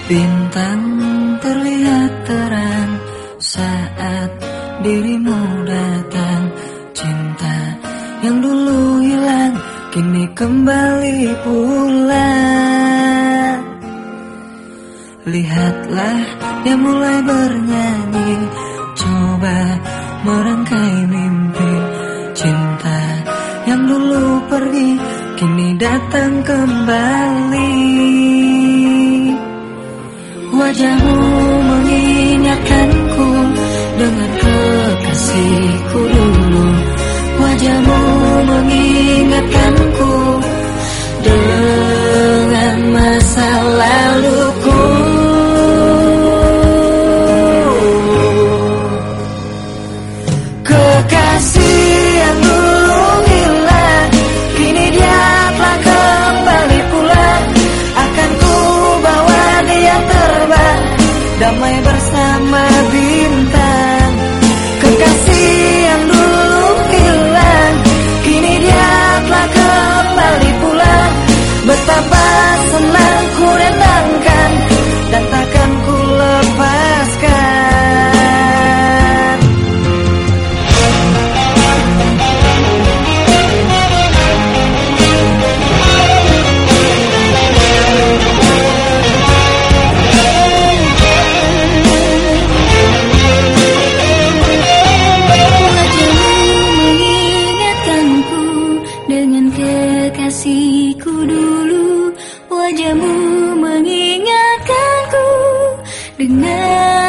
Bintang terlihat terang saat dirimu datang. Cinta yang dulu hilang kini kembali pulang. Lihatlah dia mulai bernyanyi, coba merangkai mimpi. Cinta yang dulu pergi kini datang kembali. Wajahmu mengingatkanku dengan kekasihku dulu. Wajahmu mengingatkanku dengan masa laluku. Kekasih yang dulu hilang kini dia telah kembali pulang. Akan ku bawa dia terbang damai bersama bintang. Kekasih yang dulu hilang kini dia telah kembali pulang. Betapa senang ku rendangkan dan takkan ku lepaskan. Kekasihku dulu, wajahmu mengingatkanku dengan